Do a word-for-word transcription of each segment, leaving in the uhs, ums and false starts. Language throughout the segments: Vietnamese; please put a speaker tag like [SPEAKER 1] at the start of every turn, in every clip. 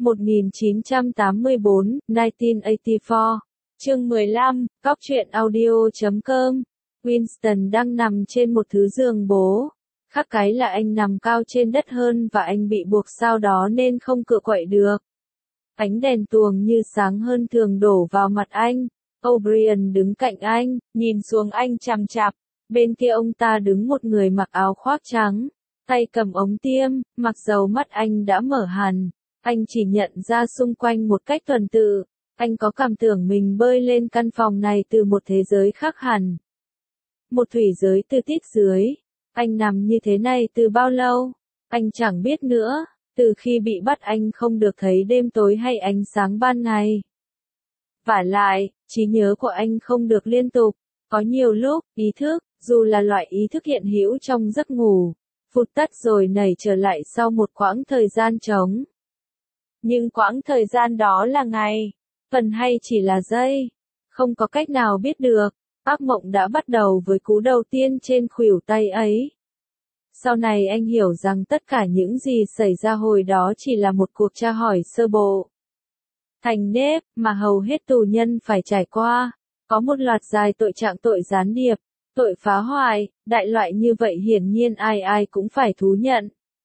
[SPEAKER 1] một nghìn chín trăm tám mươi tư, nineteen eighty-four. Chương mười lăm, Cóc truyện audio chấm com. Winston đang nằm trên một thứ giường bố. Khác cái là anh nằm cao trên đất hơn và anh bị buộc sau đó nên không cựa quậy được. Ánh đèn tuồng như sáng hơn thường đổ vào mặt anh. O'Brien đứng cạnh anh, nhìn xuống anh chằm chằm. Bên kia ông ta đứng một người mặc áo khoác trắng, tay cầm ống tiêm, mặc dầu mắt anh đã mở hẳn. Anh chỉ nhận ra xung quanh một cách tuần tự. Anh có cảm tưởng mình bơi lên căn phòng này từ một thế giới khác hẳn. Một thủy giới từ tít dưới. Anh nằm như thế này từ bao lâu? Anh chẳng biết nữa. Từ khi bị bắt anh không được thấy đêm tối hay ánh sáng ban ngày. Vả lại, trí nhớ của anh không được liên tục. Có nhiều lúc, ý thức, dù là loại ý thức hiện hữu trong giấc ngủ, vụt tắt rồi nảy trở lại sau một quãng thời gian trống. Nhưng quãng thời gian đó là ngày, tuần hay chỉ là giây, không có cách nào biết được. Ác mộng đã bắt đầu với cú đầu tiên trên khuỷu tay ấy. Sau này anh hiểu rằng tất cả những gì xảy ra hồi đó chỉ là một cuộc tra hỏi sơ bộ. Thành nếp mà hầu hết tù nhân phải trải qua. Có một loạt dài tội trạng tội gián điệp, tội phá hoại, đại loại như vậy hiển nhiên ai ai cũng phải thú nhận.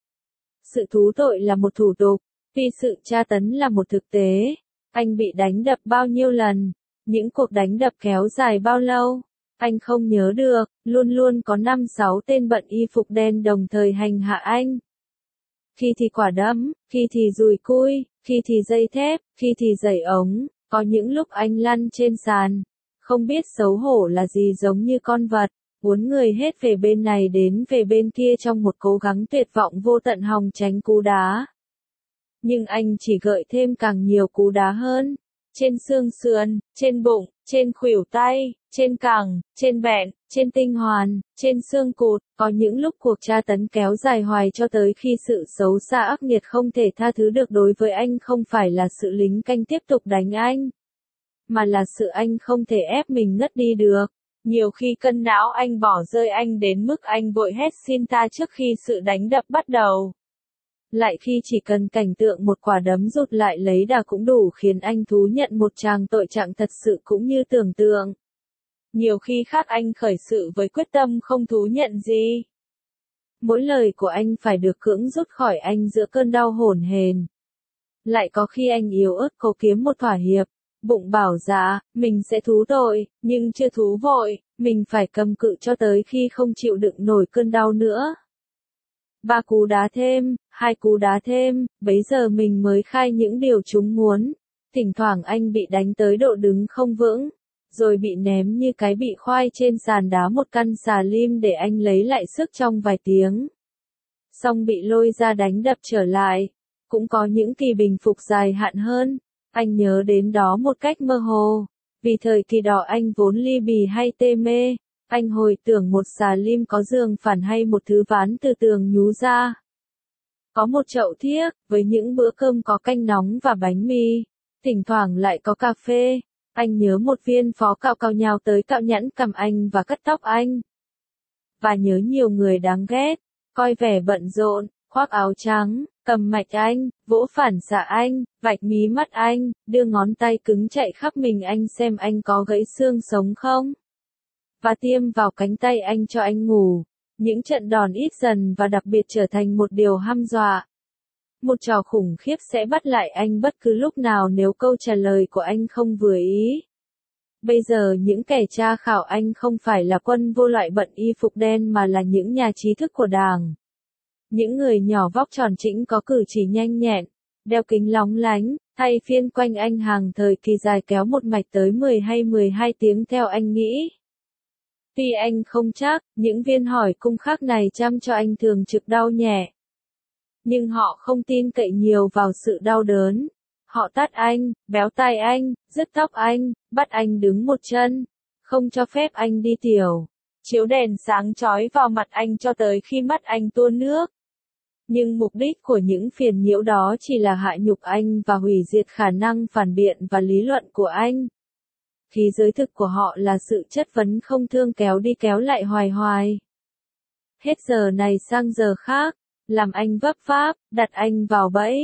[SPEAKER 1] Sự thú tội là một thủ tục, vì sự tra tấn là một thực tế. Anh bị đánh đập bao nhiêu lần? Những cuộc đánh đập kéo dài bao lâu? Anh không nhớ được, luôn luôn có năm sáu tên bận y phục đen đồng thời hành hạ anh. Khi thì quả đấm, khi thì dùi cui, khi thì dây thép, khi thì giày ống, có những lúc anh lăn trên sàn. Không biết xấu hổ là gì, giống như con vật, uốn người hết về bên này đến về bên kia trong một cố gắng tuyệt vọng vô tận hòng tránh cú đá. Nhưng anh chỉ gợi thêm càng nhiều cú đá hơn. Trên xương sườn, trên bụng, trên khuỷu tay, trên cẳng, trên bẹn, trên tinh hoàn, trên xương cụt. Có những lúc cuộc tra tấn kéo dài hoài cho tới khi sự xấu xa ác nghiệt không thể tha thứ được đối với anh không phải là sự lính canh tiếp tục đánh anh, mà là sự anh không thể ép mình ngất đi được. Nhiều khi cân não anh bỏ rơi anh đến mức anh vội hét xin tha trước khi sự đánh đập bắt đầu. Lại khi chỉ cần cảnh tượng một quả đấm rụt lại lấy đà cũng đủ khiến anh thú nhận một tràng tội trạng thật sự cũng như tưởng tượng. Nhiều khi khác anh khởi sự với quyết tâm không thú nhận gì. Mỗi lời của anh phải được cưỡng rút khỏi anh giữa cơn đau hổn hển. Lại có khi anh yếu ớt cố kiếm một thỏa hiệp. Bụng bảo dạ, mình sẽ thú tội, nhưng chưa thú vội, mình phải cầm cự cho tới khi không chịu đựng nổi cơn đau nữa. Ba cú đá thêm, hai cú đá thêm, bấy giờ mình mới khai những điều chúng muốn. Thỉnh thoảng anh bị đánh tới độ đứng không vững, rồi bị ném như cái bị khoai trên sàn đá một căn xà lim để anh lấy lại sức trong vài tiếng. Xong bị lôi ra đánh đập trở lại. Cũng có những kỳ bình phục dài hạn hơn. Anh nhớ đến đó một cách mơ hồ. Vì thời kỳ đó anh vốn ly bì hay tê mê. Anh hồi tưởng một xà lim có giường phản hay một thứ ván từ tường nhú ra. Có một chậu thiếc, với những bữa cơm có canh nóng và bánh mì. Thỉnh thoảng lại có cà phê. Anh nhớ một viên phó cạo cào nhào tới cạo nhẵn cằm anh và cắt tóc anh. Và nhớ nhiều người đáng ghét, coi vẻ bận rộn, khoác áo trắng, cầm mạch anh, vỗ phản xạ anh, vạch mí mắt anh, đưa ngón tay cứng chạy khắp mình anh xem anh có gãy xương sống không. Và tiêm vào cánh tay anh cho anh ngủ. Những trận đòn ít dần và đặc biệt trở thành một điều hăm dọa. Một trò khủng khiếp sẽ bắt lại anh bất cứ lúc nào nếu câu trả lời của anh không vừa ý. Bây giờ những kẻ tra khảo anh không phải là quân vô loại bận y phục đen mà là những nhà trí thức của Đảng. Những người nhỏ vóc tròn trĩnh có cử chỉ nhanh nhẹn, đeo kính lóng lánh, thay phiên quanh anh hàng thời kỳ dài kéo một mạch tới mười hay mười hai tiếng theo anh nghĩ. Tuy anh không chắc, những viên hỏi cung khác này chăm cho anh thường trực đau nhẹ. Nhưng họ không tin cậy nhiều vào sự đau đớn. Họ tát anh, béo tai anh, rứt tóc anh, bắt anh đứng một chân, không cho phép anh đi tiểu, chiếu đèn sáng chói vào mặt anh cho tới khi mắt anh tuôn nước. Nhưng mục đích của những phiền nhiễu đó chỉ là hạ nhục anh và hủy diệt khả năng phản biện và lý luận của anh. Khí giới thực của họ là sự chất vấn không thương kéo đi kéo lại hoài hoài. Hết giờ này sang giờ khác, làm anh vấp váp, đặt anh vào bẫy,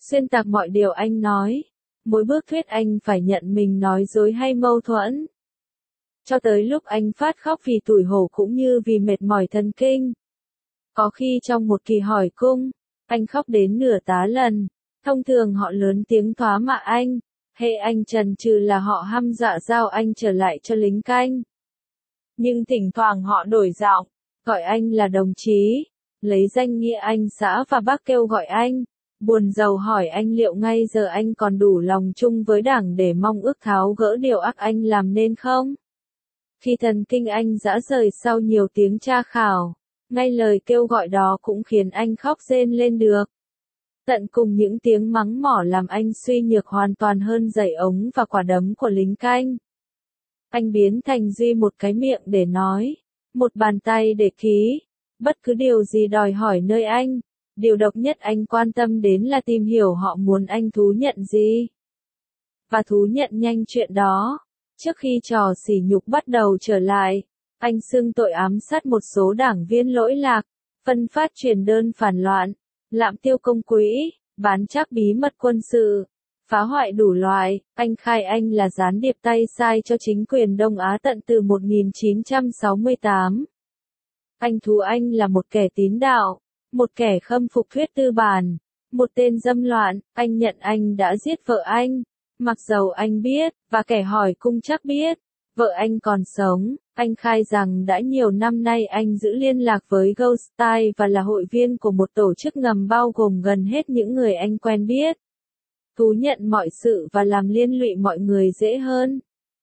[SPEAKER 1] xuyên tạc mọi điều anh nói. Mỗi bước thuyết anh phải nhận mình nói dối hay mâu thuẫn. Cho tới lúc anh phát khóc vì tủi hổ cũng như vì mệt mỏi thần kinh. Có khi trong một kỳ hỏi cung, anh khóc đến nửa tá lần. Thông thường họ lớn tiếng thoá mạ anh, hệ anh chần chừ là họ hăm dọa giao anh trở lại cho lính canh. Nhưng thỉnh thoảng họ đổi giọng, gọi anh là đồng chí, lấy danh nghĩa anh xã và bác kêu gọi anh, buồn rầu hỏi anh liệu ngay giờ anh còn đủ lòng chung với Đảng để mong ước tháo gỡ điều ác anh làm nên không? Khi thần kinh anh rã rời sau nhiều tiếng tra khảo, ngay lời kêu gọi đó cũng khiến anh khóc rên lên được. Tận cùng những tiếng mắng mỏ làm anh suy nhược hoàn toàn hơn giày ống và quả đấm của lính canh. Anh biến thành duy một cái miệng để nói, một bàn tay để ký, bất cứ điều gì đòi hỏi nơi anh. Điều độc nhất anh quan tâm đến là tìm hiểu họ muốn anh thú nhận gì. Và thú nhận nhanh chuyện đó. Trước khi trò sỉ nhục bắt đầu trở lại, anh xưng tội ám sát một số đảng viên lỗi lạc, phân phát truyền đơn phản loạn, lạm tiêu công quỹ, bán trác bí mật quân sự, phá hoại đủ loại. Anh khai anh là gián điệp tay sai cho chính quyền Đông Á tận từ một nghìn chín trăm sáu mươi tám. Anh thú anh là một kẻ tín đạo, một kẻ khâm phục thuyết tư bản, một tên dâm loạn. Anh nhận anh đã giết vợ anh, mặc dầu anh biết, và kẻ hỏi cung chắc biết, vợ anh còn sống. Anh khai rằng đã nhiều năm nay anh giữ liên lạc với Ghosttype và là hội viên của một tổ chức ngầm bao gồm gần hết những người anh quen biết. Thú nhận mọi sự và làm liên lụy mọi người dễ hơn.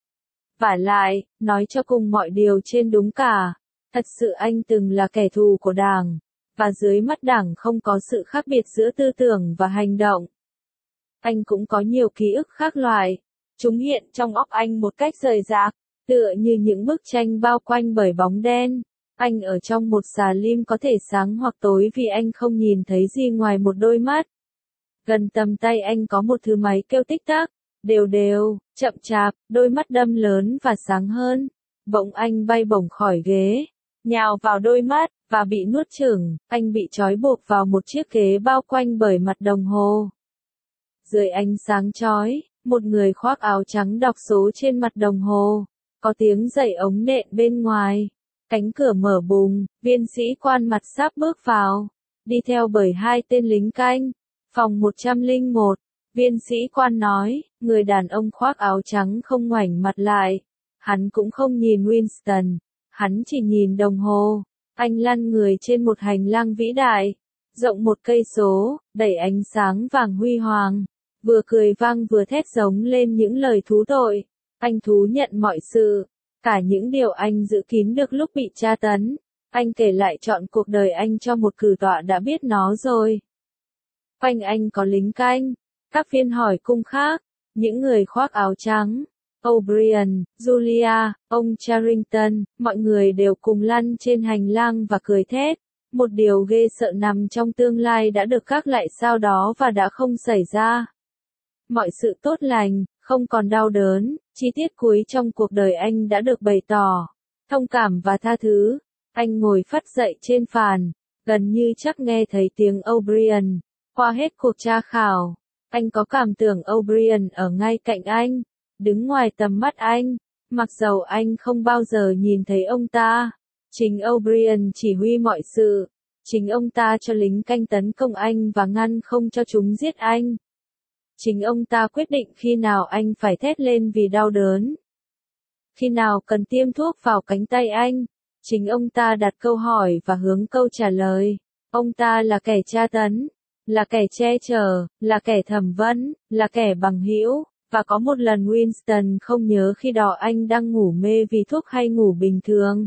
[SPEAKER 1] Vả lại, nói cho cùng mọi điều trên đúng cả. Thật sự anh từng là kẻ thù của Đảng, và dưới mắt Đảng không có sự khác biệt giữa tư tưởng và hành động. Anh cũng có nhiều ký ức khác loại. Chúng hiện trong óc anh một cách rời rạc, tựa như những bức tranh bao quanh bởi bóng đen. Anh ở trong một xà lim có thể sáng hoặc tối vì anh không nhìn thấy gì ngoài một đôi mắt. Gần tầm tay anh có một thứ máy kêu tích tắc, đều đều, chậm chạp, đôi mắt đâm lớn và sáng hơn. Bỗng anh bay bổng khỏi ghế, nhào vào đôi mắt, và bị nuốt chửng. Anh bị trói buộc vào một chiếc ghế bao quanh bởi mặt đồng hồ. Dưới ánh sáng chói, một người khoác áo trắng đọc số trên mặt đồng hồ. Có tiếng giày ống nện bên ngoài. Cánh cửa mở bùng, viên sĩ quan mặt sáp bước vào, đi theo bởi hai tên lính canh. Phòng một trăm lẻ một, viên sĩ quan nói, người đàn ông khoác áo trắng không ngoảnh mặt lại. Hắn cũng không nhìn Winston, hắn chỉ nhìn đồng hồ. Anh lăn người trên một hành lang vĩ đại, rộng một cây số, đầy ánh sáng vàng huy hoàng. Vừa cười vang vừa thét giống lên những lời thú tội. Anh thú nhận mọi sự, cả những điều anh giữ kín được lúc bị tra tấn. Anh kể lại trọn cuộc đời anh cho một cử tọa đã biết nó rồi. Quanh anh có lính canh, các viên hỏi cung khác, những người khoác áo trắng, O'Brien, Julia, ông Charrington, mọi người đều cùng lăn trên hành lang và cười thét. Một điều ghê sợ nằm trong tương lai đã được gác lại sau đó và đã không xảy ra. Mọi sự tốt lành, không còn đau đớn, chi tiết cuối trong cuộc đời anh đã được bày tỏ. Thông cảm và tha thứ. Anh ngồi phắt dậy trên phàn, gần như chắc nghe thấy tiếng O'Brien. Qua hết cuộc tra khảo, anh có cảm tưởng O'Brien ở ngay cạnh anh, đứng ngoài tầm mắt anh, mặc dầu anh không bao giờ nhìn thấy ông ta. Chính O'Brien chỉ huy mọi sự, chính ông ta cho lính canh tấn công anh và ngăn không cho chúng giết anh. Chính ông ta quyết định khi nào anh phải thét lên vì đau đớn, khi nào cần tiêm thuốc vào cánh tay anh. Chính ông ta đặt câu hỏi và hướng câu trả lời. Ông ta là kẻ tra tấn, là kẻ che chở, là kẻ thẩm vấn, là kẻ bằng hữu. Và có một lần Winston không nhớ khi đó anh đang ngủ mê vì thuốc hay ngủ bình thường.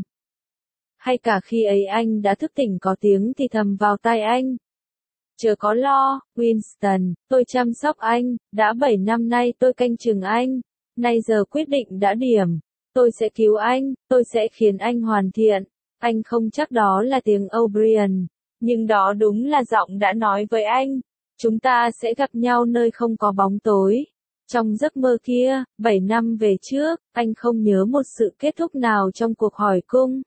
[SPEAKER 1] Hay cả khi ấy anh đã thức tỉnh có tiếng thì thầm vào tai anh. Chớ có lo, Winston, tôi chăm sóc anh, đã bảy năm nay tôi canh chừng anh. Nay giờ quyết định đã điểm. Tôi sẽ cứu anh, tôi sẽ khiến anh hoàn thiện. Anh không chắc đó là tiếng O'Brien, nhưng đó đúng là giọng đã nói với anh. Chúng ta sẽ gặp nhau nơi không có bóng tối. Trong giấc mơ kia, bảy năm về trước, anh không nhớ một sự kết thúc nào trong cuộc hỏi cung.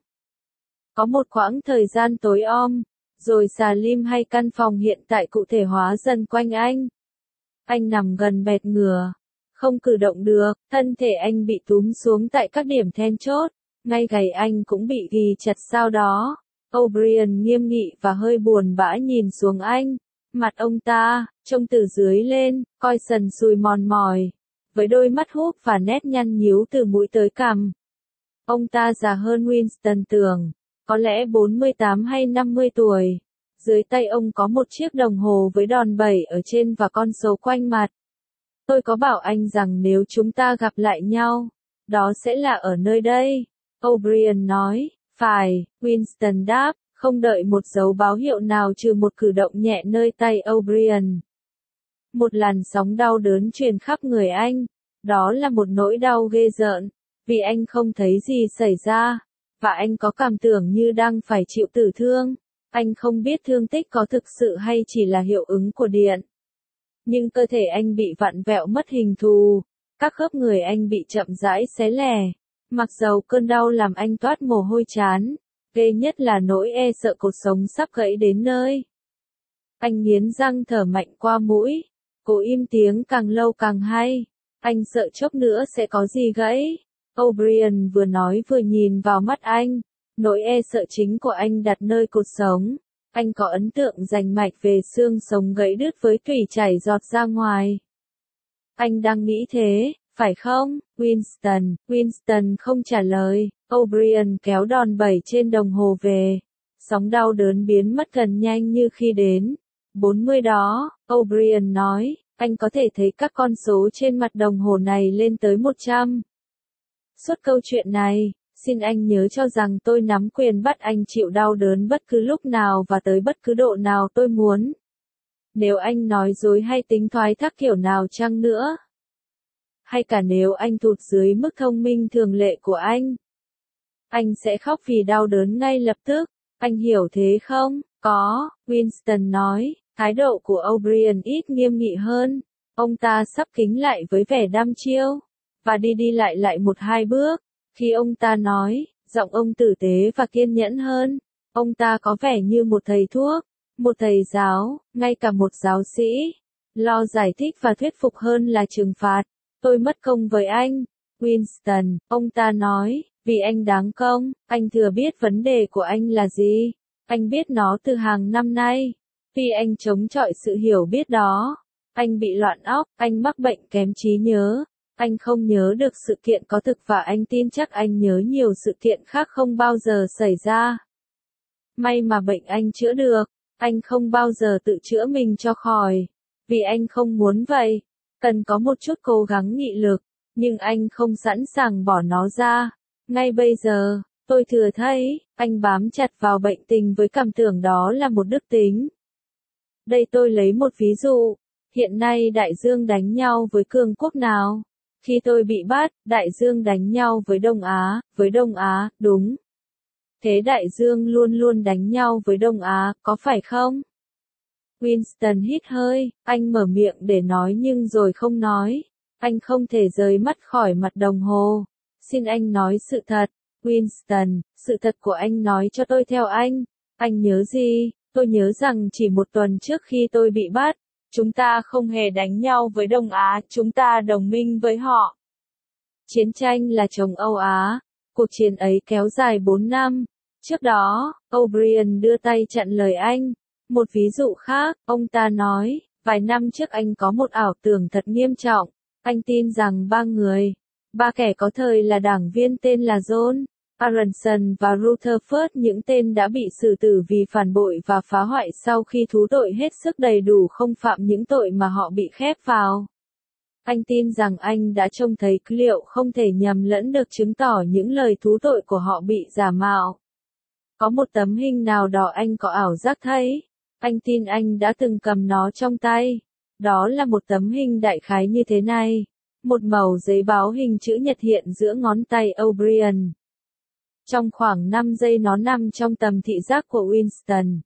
[SPEAKER 1] Có một khoảng thời gian tối om, rồi xà lim hay căn phòng hiện tại cụ thể hóa dần quanh anh. Anh nằm gần bẹt ngửa, không cử động được, thân thể anh bị túm xuống tại các điểm then chốt, ngay gáy anh cũng bị ghì chặt sau đó. O'Brien nghiêm nghị và hơi buồn bã nhìn xuống anh, mặt ông ta, trông từ dưới lên, coi sần sùi mòn mỏi, với đôi mắt húp và nét nhăn nhíu từ mũi tới cằm. Ông ta già hơn Winston tưởng, có lẽ bốn mươi tám hay năm mươi tuổi. Dưới tay ông có một chiếc đồng hồ với đòn bẩy ở trên và con số quanh mặt. Tôi có bảo anh rằng nếu chúng ta gặp lại nhau, đó sẽ là ở nơi đây. O'Brien nói, phải, Winston đáp, không đợi một dấu báo hiệu nào trừ một cử động nhẹ nơi tay O'Brien. Một làn sóng đau đớn truyền khắp người anh, đó là một nỗi đau ghê rợn, vì anh không thấy gì xảy ra, và anh có cảm tưởng như đang phải chịu tử thương. Anh không biết thương tích có thực sự hay chỉ là hiệu ứng của điện. Nhưng cơ thể anh bị vặn vẹo mất hình thù, các khớp người anh bị chậm rãi xé lẻ. Mặc dầu cơn đau làm anh toát mồ hôi trán, ghê nhất là nỗi e sợ cột sống sắp gãy đến nơi. Anh nghiến răng thở mạnh qua mũi, cố im tiếng càng lâu càng hay. Anh sợ chốc nữa sẽ có gì gãy. O'Brien vừa nói vừa nhìn vào mắt anh. Nỗi e sợ chính của anh đặt nơi cột sống. Anh có ấn tượng rành mạch về xương sống gãy đứt với tủy chảy giọt ra ngoài. Anh đang nghĩ thế, phải không, Winston? Winston không trả lời. O'Brien kéo đòn bẩy trên đồng hồ về. Sóng đau đớn biến mất gần nhanh như khi đến. bốn mươi đó, O'Brien nói, anh có thể thấy các con số trên mặt đồng hồ này lên tới một trăm. Suốt câu chuyện này, xin anh nhớ cho rằng tôi nắm quyền bắt anh chịu đau đớn bất cứ lúc nào và tới bất cứ độ nào tôi muốn. Nếu anh nói dối hay tính thoái thác kiểu nào chăng nữa, hay cả nếu anh tụt dưới mức thông minh thường lệ của anh, anh sẽ khóc vì đau đớn ngay lập tức. Anh hiểu thế không? Có, Winston nói, thái độ của O'Brien ít nghiêm nghị hơn. Ông ta sắp kính lại với vẻ đăm chiêu, và đi đi lại lại một hai bước. Khi ông ta nói, giọng ông tử tế và kiên nhẫn hơn. Ông ta có vẻ như một thầy thuốc, một thầy giáo, ngay cả một giáo sĩ. Lo giải thích và thuyết phục hơn là trừng phạt. Tôi mất công với anh, Winston, ông ta nói, vì anh đáng công. Anh thừa biết vấn đề của anh là gì. Anh biết nó từ hàng năm nay. Vì anh chống chọi sự hiểu biết đó. Anh bị loạn óc, anh mắc bệnh kém trí nhớ. Anh không nhớ được sự kiện có thực và anh tin chắc anh nhớ nhiều sự kiện khác không bao giờ xảy ra. May mà bệnh anh chữa được. Anh không bao giờ tự chữa mình cho khỏi. Vì anh không muốn vậy. Cần có một chút cố gắng nghị lực. Nhưng anh không sẵn sàng bỏ nó ra. Ngay bây giờ, tôi thừa thấy, anh bám chặt vào bệnh tình với cảm tưởng đó là một đức tính. Đây tôi lấy một ví dụ. Hiện nay Đại Dương đánh nhau với cường quốc nào? Khi tôi bị bắt, Đại Dương đánh nhau với Đông Á, với Đông Á, đúng. Thế Đại Dương luôn luôn đánh nhau với Đông Á, có phải không? Winston hít hơi, anh mở miệng để nói nhưng rồi không nói. Anh không thể rời mắt khỏi mặt đồng hồ. Xin anh nói sự thật, Winston, sự thật của anh nói cho tôi theo anh. Anh nhớ gì? Tôi nhớ rằng chỉ một tuần trước khi tôi bị bắt, chúng ta không hề đánh nhau với Đông Á, chúng ta đồng minh với họ. Chiến tranh là chống Âu Á. Cuộc chiến ấy kéo dài bốn năm. Trước đó, O'Brien đưa tay chặn lời anh. Một ví dụ khác, ông ta nói, vài năm trước anh có một ảo tưởng thật nghiêm trọng. Anh tin rằng ba người, ba kẻ có thời là đảng viên tên là John, Aronson và Rutherford, những tên đã bị xử tử vì phản bội và phá hoại sau khi thú tội hết sức đầy đủ không phạm những tội mà họ bị khép vào. Anh tin rằng anh đã trông thấy liệu không thể nhầm lẫn được chứng tỏ những lời thú tội của họ bị giả mạo. Có một tấm hình nào đó anh có ảo giác thấy. Anh tin anh đã từng cầm nó trong tay. Đó là một tấm hình đại khái như thế này. Một mẩu giấy báo hình chữ nhật hiện giữa ngón tay O'Brien. Trong khoảng năm giây nó nằm trong tầm thị giác của Winston.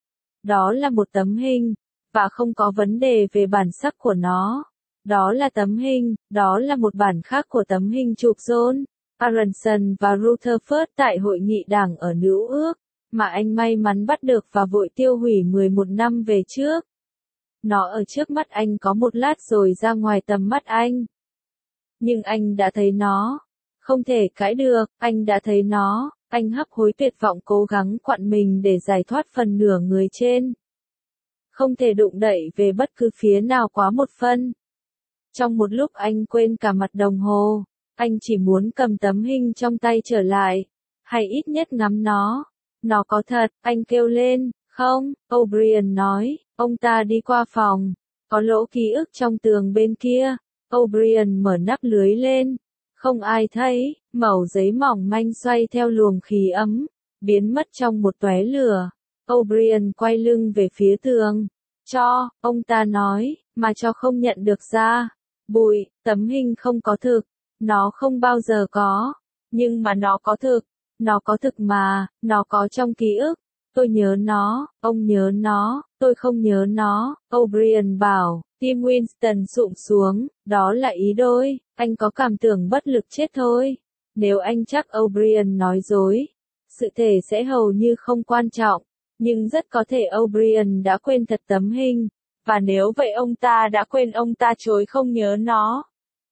[SPEAKER 1] Đó là một tấm hình, và không có vấn đề về bản sắc của nó. Đó là tấm hình, đó là một bản khác của tấm hình chụp John, Aronson và Rutherford tại hội nghị đảng ở New Ước, mà anh may mắn bắt được và vội tiêu hủy mười một năm về trước. Nó ở trước mắt anh có một lát rồi ra ngoài tầm mắt anh. Nhưng anh đã thấy nó. Không thể cãi được, anh đã thấy nó. Anh hấp hối tuyệt vọng cố gắng quặn mình để giải thoát phần nửa người trên. Không thể đụng đậy về bất cứ phía nào quá một phân. Trong một lúc anh quên cả mặt đồng hồ. Anh chỉ muốn cầm tấm hình trong tay trở lại. Hay ít nhất ngắm nó. Nó có thật, anh kêu lên. Không, O'Brien nói. Ông ta đi qua phòng. Có lỗ ký ức trong tường bên kia. O'Brien mở nắp lưới lên. Không ai thấy. Mẩu giấy mỏng manh xoay theo luồng khí ấm. Biến mất trong một tóe lửa. O'Brien quay lưng về phía tường. Cho, ông ta nói, mà cho không nhận được ra. Bụi, tấm hình không có thực. Nó không bao giờ có. Nhưng mà nó có thực. Nó có thực mà, nó có trong ký ức. Tôi nhớ nó, ông nhớ nó, tôi không nhớ nó, O'Brien bảo. Tim Winston sụp xuống, đó là ý đôi, anh có cảm tưởng bất lực chết thôi. Nếu anh chắc O'Brien nói dối, sự thể sẽ hầu như không quan trọng, nhưng rất có thể O'Brien đã quên thật tấm hình, và nếu vậy ông ta đã quên ông ta chối không nhớ nó.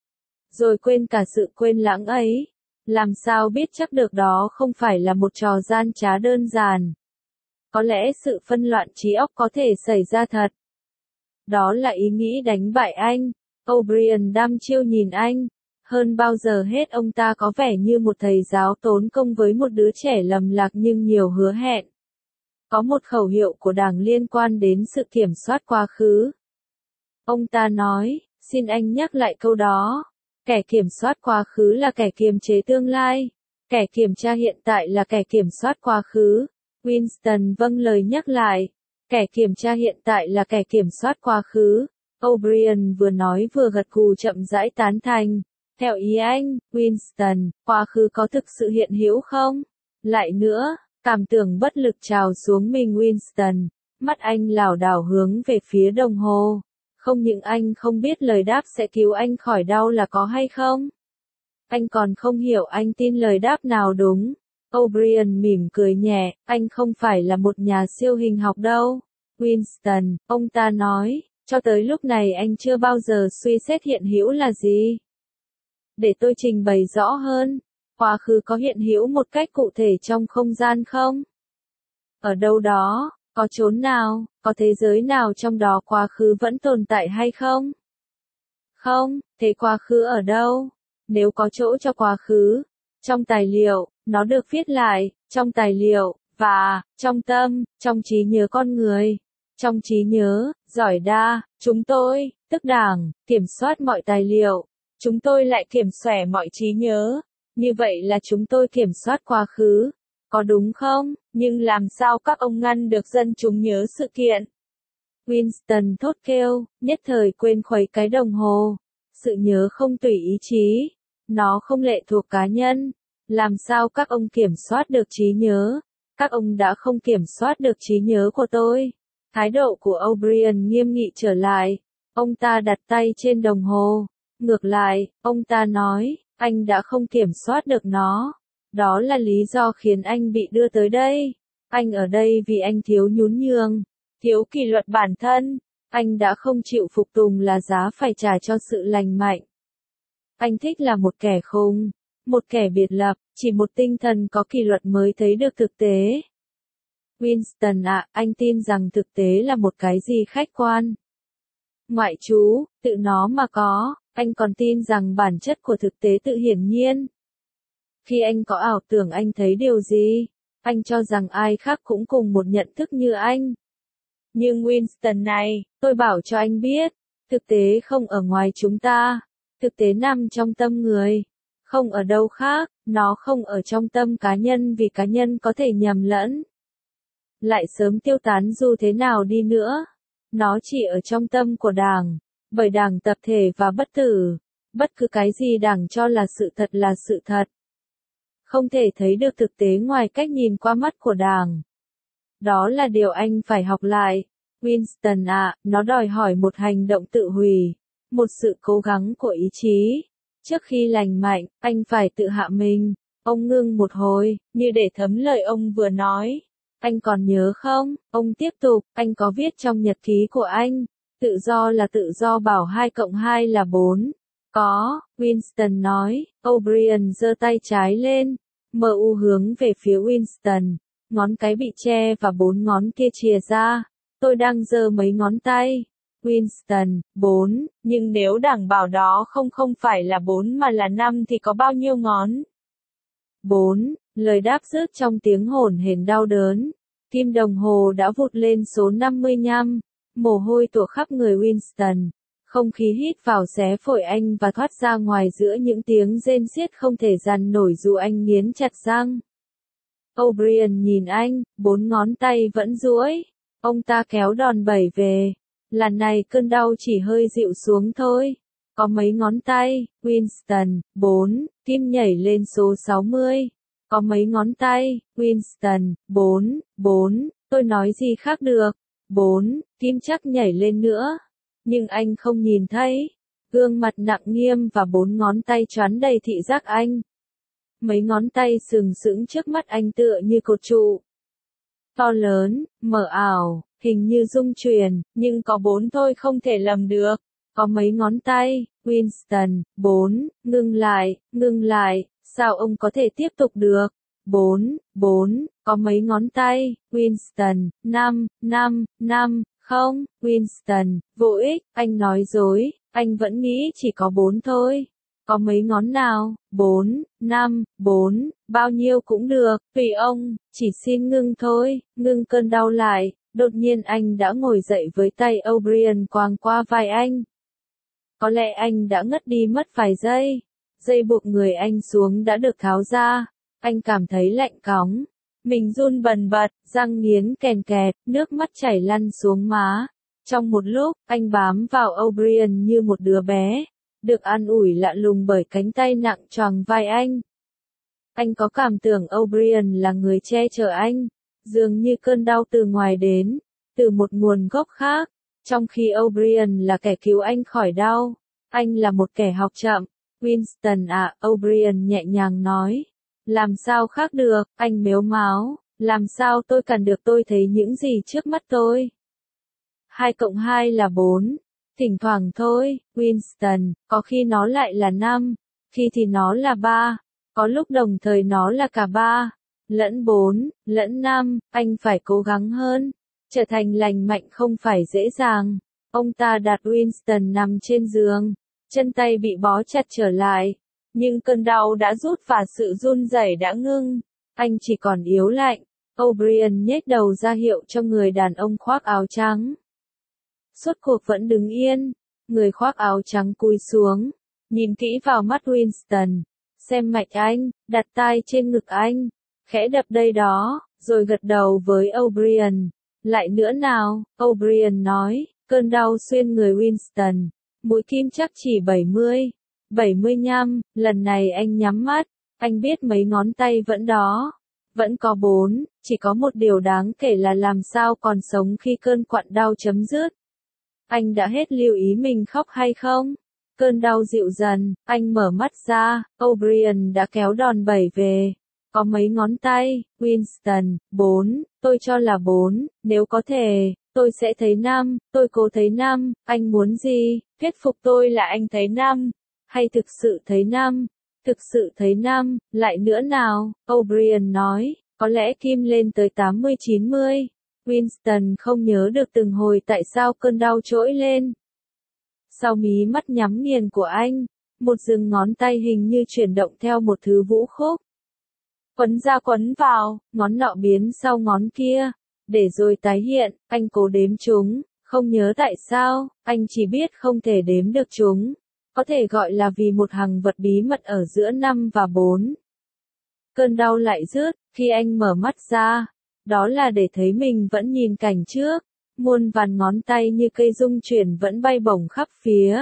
[SPEAKER 1] Rồi quên cả sự quên lãng ấy. Làm sao biết chắc được đó không phải là một trò gian trá đơn giản. Có lẽ sự phân loạn trí óc có thể xảy ra thật. Đó là ý nghĩ đánh bại anh. O'Brien đăm chiêu nhìn anh. Hơn bao giờ hết ông ta có vẻ như một thầy giáo tốn công với một đứa trẻ lầm lạc nhưng nhiều hứa hẹn. Có một khẩu hiệu của đảng liên quan đến sự kiểm soát quá khứ. Ông ta nói, xin anh nhắc lại câu đó. Kẻ kiểm soát quá khứ là kẻ kiềm chế tương lai. Kẻ kiểm tra hiện tại là kẻ kiểm soát quá khứ. Winston vâng lời nhắc lại. Kẻ kiểm tra hiện tại là kẻ kiểm soát quá khứ. O'Brien vừa nói vừa gật gù chậm rãi tán thành. Theo ý anh, Winston, quá khứ có thực sự hiện hữu không? Lại nữa, cảm tưởng bất lực trào xuống mình Winston. Mắt anh lảo đảo hướng về phía đồng hồ. Không những anh không biết lời đáp sẽ cứu anh khỏi đau là có hay không. Anh còn không hiểu anh tin lời đáp nào đúng. O'Brien mỉm cười nhẹ, anh không phải là một nhà siêu hình học đâu. Winston, ông ta nói, cho tới lúc này anh chưa bao giờ suy xét hiện hữu là gì. Để tôi trình bày rõ hơn, quá khứ có hiện hữu một cách cụ thể trong không gian không? Ở đâu đó, có chốn nào, có thế giới nào trong đó quá khứ vẫn tồn tại hay không? Không, thế quá khứ ở đâu? Nếu có chỗ cho quá khứ, trong tài liệu, nó được viết lại, trong tài liệu, và, trong tâm, trong trí nhớ con người. Trong trí nhớ, giỏi đa, chúng tôi, tức đảng, kiểm soát mọi tài liệu. Chúng tôi lại kiểm soát mọi trí nhớ. Như vậy là chúng tôi kiểm soát quá khứ. Có đúng không? Nhưng làm sao các ông ngăn được dân chúng nhớ sự kiện? Winston thốt kêu, nhất thời quên khuấy cái đồng hồ. Sự nhớ không tùy ý chí. Nó không lệ thuộc cá nhân. Làm sao các ông kiểm soát được trí nhớ? Các ông đã không kiểm soát được trí nhớ của tôi. Thái độ của O'Brien nghiêm nghị trở lại. Ông ta đặt tay trên đồng hồ. Ngược lại, ông ta nói, anh đã không kiểm soát được nó. Đó là lý do khiến anh bị đưa tới đây. Anh ở đây vì anh thiếu nhún nhường, thiếu kỷ luật bản thân. Anh đã không chịu phục tùng là giá phải trả cho sự lành mạnh. Anh thích là một kẻ khùng, một kẻ biệt lập, chỉ một tinh thần có kỷ luật mới thấy được thực tế. Winston ạ, anh tin rằng thực tế là một cái gì khách quan. Ngoại trú, tự nó mà có, anh còn tin rằng bản chất của thực tế tự hiển nhiên. Khi anh có ảo tưởng anh thấy điều gì, anh cho rằng ai khác cũng cùng một nhận thức như anh. Nhưng Winston này, tôi bảo cho anh biết, thực tế không ở ngoài chúng ta, thực tế nằm trong tâm người, không ở đâu khác, nó không ở trong tâm cá nhân vì cá nhân có thể nhầm lẫn. Lại sớm tiêu tán dù thế nào đi nữa, nó chỉ ở trong tâm của đảng, bởi đảng tập thể và bất tử, bất cứ cái gì đảng cho là sự thật là sự thật. Không thể thấy được thực tế ngoài cách nhìn qua mắt của đảng. Đó là điều anh phải học lại. Winston ạ, à, nó đòi hỏi một hành động tự hủy, một sự cố gắng của ý chí. Trước khi lành mạnh, anh phải tự hạ mình. Ông ngưng một hồi, như để thấm lời ông vừa nói. Anh còn nhớ không? Ông tiếp tục, anh có viết trong nhật ký của anh. Tự do là tự do bảo hai cộng hai là bốn. Có, Winston nói. O'Brien giơ tay trái lên. em u hướng về phía Winston. Ngón cái bị che và bốn ngón kia chìa ra. Tôi đang giơ mấy ngón tay. Winston, bốn, nhưng nếu đảng bảo đó không không phải là bốn mà là năm thì có bao nhiêu ngón? Bốn, lời đáp rớt trong tiếng hổn hển đau đớn. Kim đồng hồ đã vụt lên số năm mươi lăm. Mồ hôi tụa khắp người Winston. Không khí hít vào xé phổi anh và thoát ra ngoài giữa những tiếng rên xiết không thể dằn nổi dù anh nghiến chặt răng. O'Brien nhìn anh, bốn ngón tay vẫn duỗi. Ông ta kéo đòn bẩy về. Lần này cơn đau chỉ hơi dịu xuống thôi. Có mấy ngón tay, Winston, bốn, Kim nhảy lên số sáu mươi. Có mấy ngón tay, Winston, bốn, bốn, tôi nói gì khác được. bốn, Kim chắc nhảy lên nữa. Nhưng anh không nhìn thấy. Gương mặt nặng nghiêm và bốn ngón tay choán đầy thị giác anh. Mấy ngón tay sừng sững trước mắt anh tựa như cột trụ. To lớn, mờ ảo, hình như rung chuyển, nhưng có bốn thôi không thể lầm được. Có mấy ngón tay, Winston, bốn, ngưng lại, ngưng lại, sao ông có thể tiếp tục được? bốn, bốn, có mấy ngón tay, Winston, năm, năm, năm, không, Winston, vô ích, anh nói dối, anh vẫn nghĩ chỉ có bốn thôi. Có mấy ngón nào, bốn, năm, bốn, bao nhiêu cũng được, tùy ông, chỉ xin ngưng thôi, ngưng cơn đau lại. Đột nhiên anh đã ngồi dậy với tay O'Brien quàng qua vai anh. Có lẽ anh đã ngất đi mất vài giây. Dây buộc người anh xuống đã được tháo ra. Anh cảm thấy lạnh cóng. Mình run bần bật, răng nghiến kèn kẹt, nước mắt chảy lăn xuống má. Trong một lúc, anh bám vào O'Brien như một đứa bé. Được an ủi lạ lùng bởi cánh tay nặng choàng vai anh. Anh có cảm tưởng O'Brien là người che chở anh. Dường như cơn đau từ ngoài đến, từ một nguồn gốc khác, trong khi O'Brien là kẻ cứu anh khỏi đau. Anh là một kẻ học chậm. Winston à, O'Brien nhẹ nhàng nói. Làm sao khác được, anh mếu máo, làm sao tôi cần được tôi thấy những gì trước mắt tôi. hai cộng hai là bốn. Thỉnh thoảng thôi, Winston, có khi nó lại là năm, khi thì nó là ba, có lúc đồng thời nó là cả ba. Lẫn bốn, lẫn năm, anh phải cố gắng hơn. Trở thành lành mạnh không phải dễ dàng. Ông ta đặt Winston nằm trên giường. Chân tay bị bó chặt trở lại. Nhưng cơn đau đã rút và sự run rẩy đã ngưng. Anh chỉ còn yếu lạnh. O'Brien nhếch đầu ra hiệu cho người đàn ông khoác áo trắng. Suốt cuộc vẫn đứng yên. Người khoác áo trắng cúi xuống. Nhìn kỹ vào mắt Winston. Xem mạch anh, đặt tay trên ngực anh. Khẽ đập đây đó, rồi gật đầu với O'Brien. Lại nữa nào, O'Brien nói, cơn đau xuyên người Winston. Mũi kim chắc chỉ bảy mươi, bảy mươi lăm, lần này anh nhắm mắt, anh biết mấy ngón tay vẫn đó. Vẫn có bốn, chỉ có một điều đáng kể là làm sao còn sống khi cơn quặn đau chấm dứt. Anh đã hết lưu ý mình khóc hay không? Cơn đau dịu dần, anh mở mắt ra, O'Brien đã kéo đòn bẩy về. Có mấy ngón tay, Winston, bốn, tôi cho là bốn, nếu có thể, tôi sẽ thấy năm, tôi cố thấy năm, anh muốn gì, thuyết phục tôi là anh thấy năm, hay thực sự thấy năm, thực sự thấy năm, lại nữa nào, O'Brien nói, có lẽ Kim lên tới tám mươi chín mươi. Winston không nhớ được từng hồi tại sao cơn đau trỗi lên. Sau mí mắt nhắm nghiền của anh, một rừng ngón tay hình như chuyển động theo một thứ vũ khúc. Quấn ra quấn vào, ngón nọ biến sau ngón kia, để rồi tái hiện, anh cố đếm chúng, không nhớ tại sao, anh chỉ biết không thể đếm được chúng, có thể gọi là vì một hằng vật bí mật ở giữa năm và bốn. Cơn đau lại rứt, khi anh mở mắt ra, đó là để thấy mình vẫn nhìn cảnh trước, muôn vàn ngón tay như cây rung chuyển vẫn bay bổng khắp phía.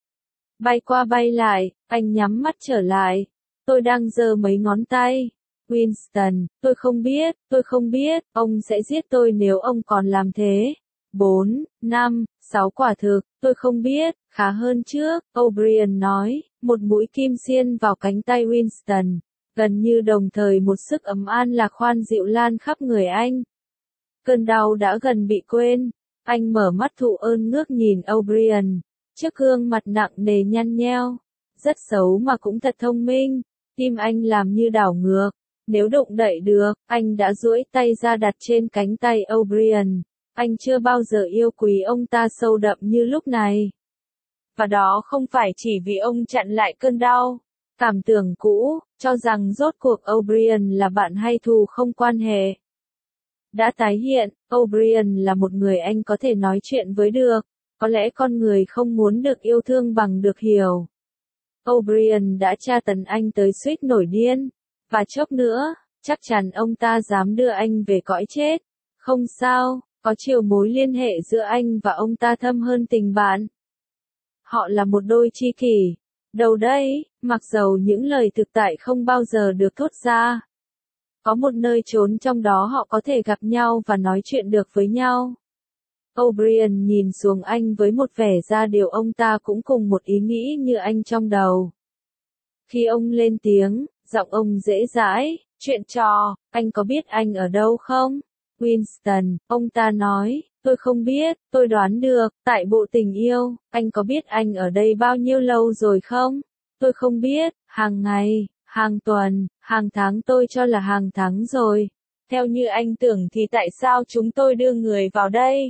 [SPEAKER 1] Bay qua bay lại, anh nhắm mắt trở lại, tôi đang giơ mấy ngón tay. Winston, tôi không biết, tôi không biết, ông sẽ giết tôi nếu ông còn làm thế. bốn, năm, sáu quả thực, tôi không biết, khá hơn trước, O'Brien nói, một mũi kim xiên vào cánh tay Winston. Gần như đồng thời một sức ấm an lạc khoan dịu lan khắp người anh. Cơn đau đã gần bị quên. Anh mở mắt thụ ơn ngước nhìn O'Brien, trước gương mặt nặng nề nhăn nheo. Rất xấu mà cũng thật thông minh, tim anh làm như đảo ngược. Nếu động đậy được, anh đã duỗi tay ra đặt trên cánh tay O'Brien. Anh chưa bao giờ yêu quý ông ta sâu đậm như lúc này. Và đó không phải chỉ vì ông chặn lại cơn đau. Cảm tưởng cũ, cho rằng rốt cuộc O'Brien là bạn hay thù không quan hệ. Đã tái hiện, O'Brien là một người anh có thể nói chuyện với được. Có lẽ con người không muốn được yêu thương bằng được hiểu. O'Brien đã tra tấn anh tới suýt nổi điên. Và chốc nữa, chắc chắn ông ta dám đưa anh về cõi chết. Không sao, có chiều mối liên hệ giữa anh và ông ta thâm hơn tình bạn. Họ là một đôi tri kỷ. Đâu đây, mặc dầu những lời thực tại không bao giờ được thốt ra. Có một nơi trốn trong đó họ có thể gặp nhau và nói chuyện được với nhau. O'Brien nhìn xuống anh với một vẻ ra điều ông ta cũng cùng một ý nghĩ như anh trong đầu. Khi ông lên tiếng, giọng ông dễ dãi, chuyện trò, anh có biết anh ở đâu không? Winston, ông ta nói, tôi không biết, tôi đoán được, tại bộ tình yêu, anh có biết anh ở đây bao nhiêu lâu rồi không? Tôi không biết, hàng ngày, hàng tuần, hàng tháng tôi cho là hàng tháng rồi. Theo như anh tưởng thì tại sao chúng tôi đưa người vào đây?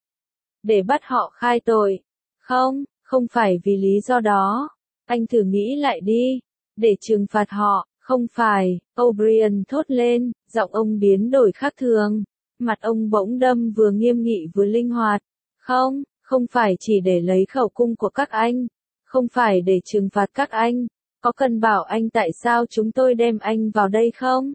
[SPEAKER 1] Để bắt họ khai tội. Không, không phải vì lý do đó. Anh thử nghĩ lại đi. Để trừng phạt họ, không phải, O'Brien thốt lên, giọng ông biến đổi khác thường. Mặt ông bỗng đâm vừa nghiêm nghị vừa linh hoạt. Không, không phải chỉ để lấy khẩu cung của các anh. Không phải để trừng phạt các anh. Có cần bảo anh tại sao chúng tôi đem anh vào đây không?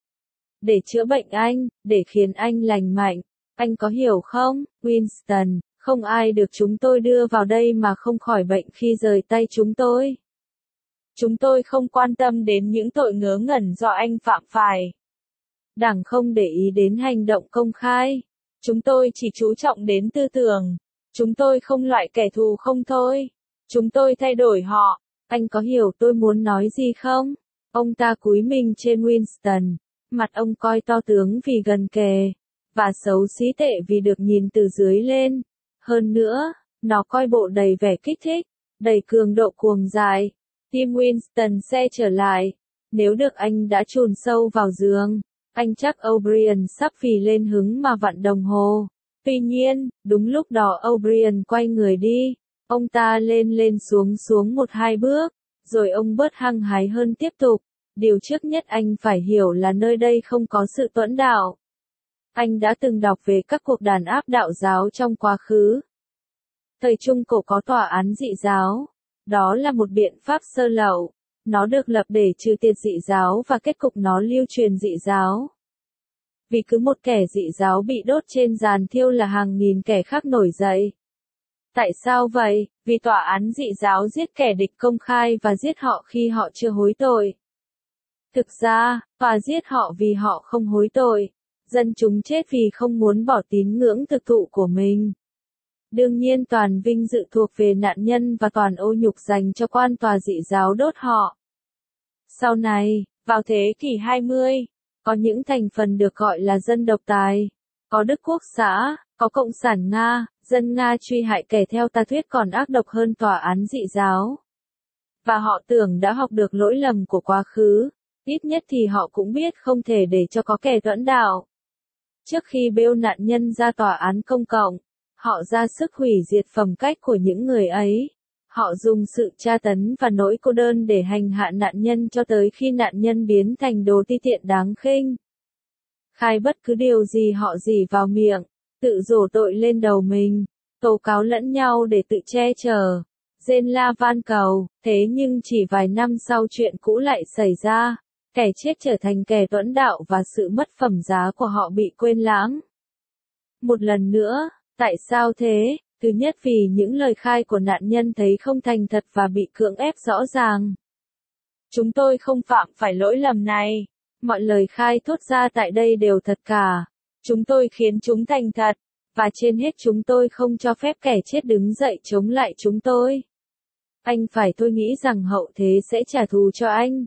[SPEAKER 1] Để chữa bệnh anh, để khiến anh lành mạnh. Anh có hiểu không, Winston, không ai được chúng tôi đưa vào đây mà không khỏi bệnh khi rời tay chúng tôi. Chúng tôi không quan tâm đến những tội ngớ ngẩn do anh phạm phải. Đảng không để ý đến hành động công khai. Chúng tôi chỉ chú trọng đến tư tưởng. Chúng tôi không loại kẻ thù không thôi. Chúng tôi thay đổi họ. Anh có hiểu tôi muốn nói gì không? Ông ta cúi mình trên Winston. Mặt ông coi to tướng vì gần kề. Và xấu xí tệ vì được nhìn từ dưới lên. Hơn nữa, nó coi bộ đầy vẻ kích thích. Đầy cường độ cuồng dại. Tim Winston xe trở lại. Nếu được anh đã chùn sâu vào giường. Anh chắc O'Brien sắp phì lên hứng mà vặn đồng hồ. Tuy nhiên, đúng lúc đó O'Brien quay người đi. Ông ta lên lên xuống xuống một hai bước. Rồi ông bớt hăng hái hơn tiếp tục. Điều trước nhất anh phải hiểu là nơi đây không có sự tuẫn đạo. Anh đã từng đọc về các cuộc đàn áp đạo giáo trong quá khứ. Thời Trung Cổ có tòa án dị giáo. Đó là một biện pháp sơ lậu. Nó được lập để trừ tiệt dị giáo và kết cục nó lưu truyền dị giáo. Vì cứ một kẻ dị giáo bị đốt trên giàn thiêu là hàng nghìn kẻ khác nổi dậy. Tại sao vậy? Vì tòa án dị giáo giết kẻ địch công khai và giết họ khi họ chưa hối tội. Thực ra, tòa giết họ vì họ không hối tội. Dân chúng chết vì không muốn bỏ tín ngưỡng thực thụ của mình. Đương nhiên toàn vinh dự thuộc về nạn nhân và toàn ô nhục dành cho quan tòa dị giáo đốt họ. Sau này, vào thế kỷ hai mươi, có những thành phần được gọi là dân độc tài. Có Đức Quốc xã, có Cộng sản Nga, dân Nga truy hại kẻ theo tà thuyết còn ác độc hơn tòa án dị giáo. Và họ tưởng đã học được lỗi lầm của quá khứ. Ít nhất thì họ cũng biết không thể để cho có kẻ tuẫn đạo. Trước khi bêu nạn nhân ra tòa án công cộng, họ ra sức hủy diệt phẩm cách của những người ấy. Họ dùng sự tra tấn và nỗi cô đơn để hành hạ nạn nhân cho tới khi nạn nhân biến thành đồ ti tiện đáng khinh. Khai bất cứ điều gì họ dỉ vào miệng, tự rổ tội lên đầu mình, tố cáo lẫn nhau để tự che chở, rên la van cầu. Thế nhưng chỉ vài năm sau chuyện cũ lại xảy ra, kẻ chết trở thành kẻ tuẫn đạo và sự mất phẩm giá của họ bị quên lãng. Một lần nữa, tại sao thế? Thứ nhất vì những lời khai của nạn nhân thấy không thành thật và bị cưỡng ép rõ ràng. Chúng tôi không phạm phải lỗi lầm này. Mọi lời khai thốt ra tại đây đều thật cả. Chúng tôi khiến chúng thành thật. Và trên hết chúng tôi không cho phép kẻ chết đứng dậy chống lại chúng tôi. Anh phải tôi nghĩ rằng hậu thế sẽ trả thù cho anh.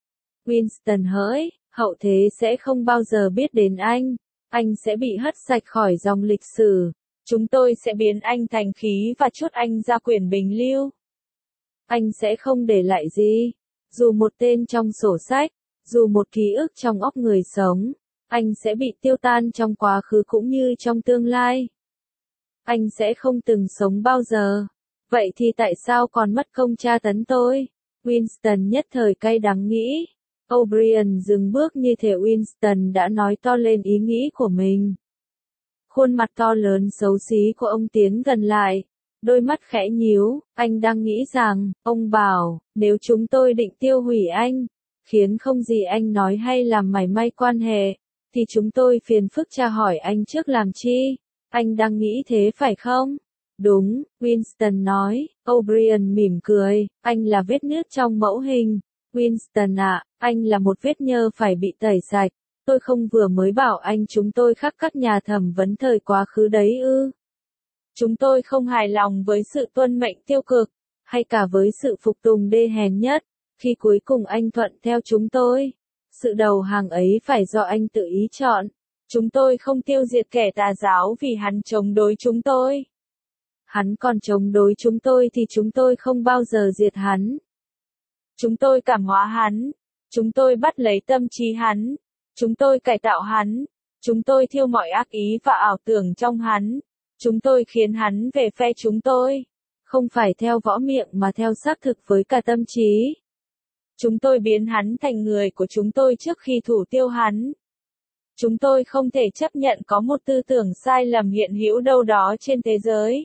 [SPEAKER 1] Winston hỡi, hậu thế sẽ không bao giờ biết đến anh. Anh sẽ bị hất sạch khỏi dòng lịch sử.
[SPEAKER 2] Chúng tôi sẽ biến anh thành khí và chốt anh ra quyển bình lưu.
[SPEAKER 1] Anh sẽ không để lại gì. Dù một tên trong sổ sách, dù một ký ức trong óc người sống, anh sẽ bị tiêu tan trong quá khứ cũng như trong tương lai. Anh sẽ không từng sống bao giờ. Vậy thì tại sao còn mất công tra tấn tôi? Winston nhất thời cay đắng nghĩ. O'Brien dừng bước như thể Winston đã nói to lên ý nghĩ của mình. Khuôn mặt to lớn xấu xí của ông tiến gần lại. Đôi mắt khẽ nhíu, anh đang nghĩ rằng, ông bảo, nếu chúng tôi định tiêu hủy anh, khiến không gì anh nói hay làm mảy may quan hệ, thì chúng tôi phiền phức tra hỏi anh trước làm chi? Anh đang nghĩ thế phải không? Đúng, Winston nói. O'Brien mỉm cười, anh là vết nứt trong mẫu hình. Winston ạ, anh là một vết nhơ phải bị tẩy sạch. Tôi không vừa mới bảo anh chúng tôi khác các nhà thẩm vấn thời quá khứ đấy ư?
[SPEAKER 2] Chúng tôi không hài lòng với sự tuân mệnh tiêu cực,
[SPEAKER 1] hay cả với sự phục tùng đê hèn nhất, khi cuối cùng anh thuận theo chúng tôi. Sự đầu hàng ấy phải do anh tự ý chọn.
[SPEAKER 2] Chúng tôi không tiêu diệt kẻ tà giáo vì hắn chống đối chúng tôi.
[SPEAKER 1] Hắn còn chống đối chúng tôi thì chúng tôi không bao giờ diệt hắn.
[SPEAKER 2] Chúng tôi cảm hóa hắn. Chúng tôi bắt lấy tâm trí hắn. Chúng tôi cải tạo hắn. Chúng tôi thiêu mọi ác ý và ảo tưởng trong hắn. Chúng tôi khiến hắn về phe chúng tôi.
[SPEAKER 1] Không phải theo võ miệng mà theo xác thực với cả tâm trí.
[SPEAKER 2] Chúng tôi biến hắn thành người của chúng tôi trước khi thủ tiêu hắn. Chúng tôi không thể chấp nhận có một tư tưởng sai lầm hiện hữu đâu đó trên thế giới.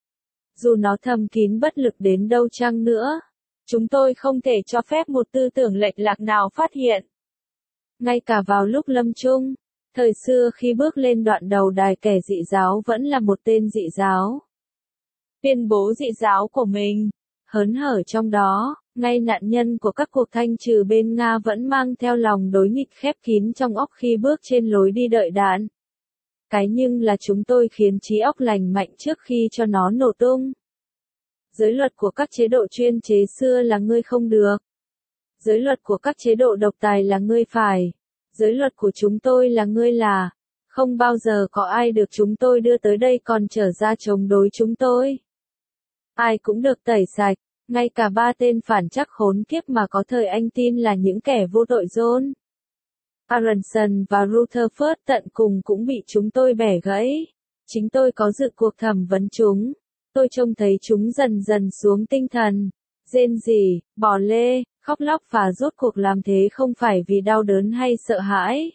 [SPEAKER 1] Dù nó thầm kín bất lực đến đâu chăng nữa,
[SPEAKER 2] chúng tôi không thể cho phép một tư tưởng lệch lạc nào phát hiện.
[SPEAKER 1] Ngay cả vào lúc lâm chung, thời xưa khi bước lên đoạn đầu đài kẻ dị giáo vẫn là một tên dị giáo.
[SPEAKER 2] Tuyên bố dị giáo của mình,
[SPEAKER 1] hớn hở trong đó, ngay nạn nhân của các cuộc thanh trừ bên Nga vẫn mang theo lòng đối nghịch khép kín trong óc khi bước trên lối đi đợi đạn. Cái nhưng là chúng tôi khiến trí óc lành mạnh trước khi cho nó nổ tung. Giới luật của các chế độ chuyên chế xưa là ngươi không được. Giới luật của các chế độ độc tài là ngươi phải. Giới luật của chúng tôi là ngươi là. Không bao giờ có ai được chúng tôi đưa tới đây còn trở ra chống đối chúng tôi. Ai cũng được tẩy sạch, ngay cả ba tên phản trắc khốn kiếp mà có thời anh tin là những kẻ vô tội John Aronson và Rutherford tận cùng cũng bị chúng tôi bẻ gãy. Chính tôi có dự cuộc thẩm vấn chúng. Tôi trông thấy chúng dần dần xuống tinh thần, rên rỉ, bò lê, khóc lóc và rốt cuộc làm thế không phải vì đau đớn hay sợ hãi,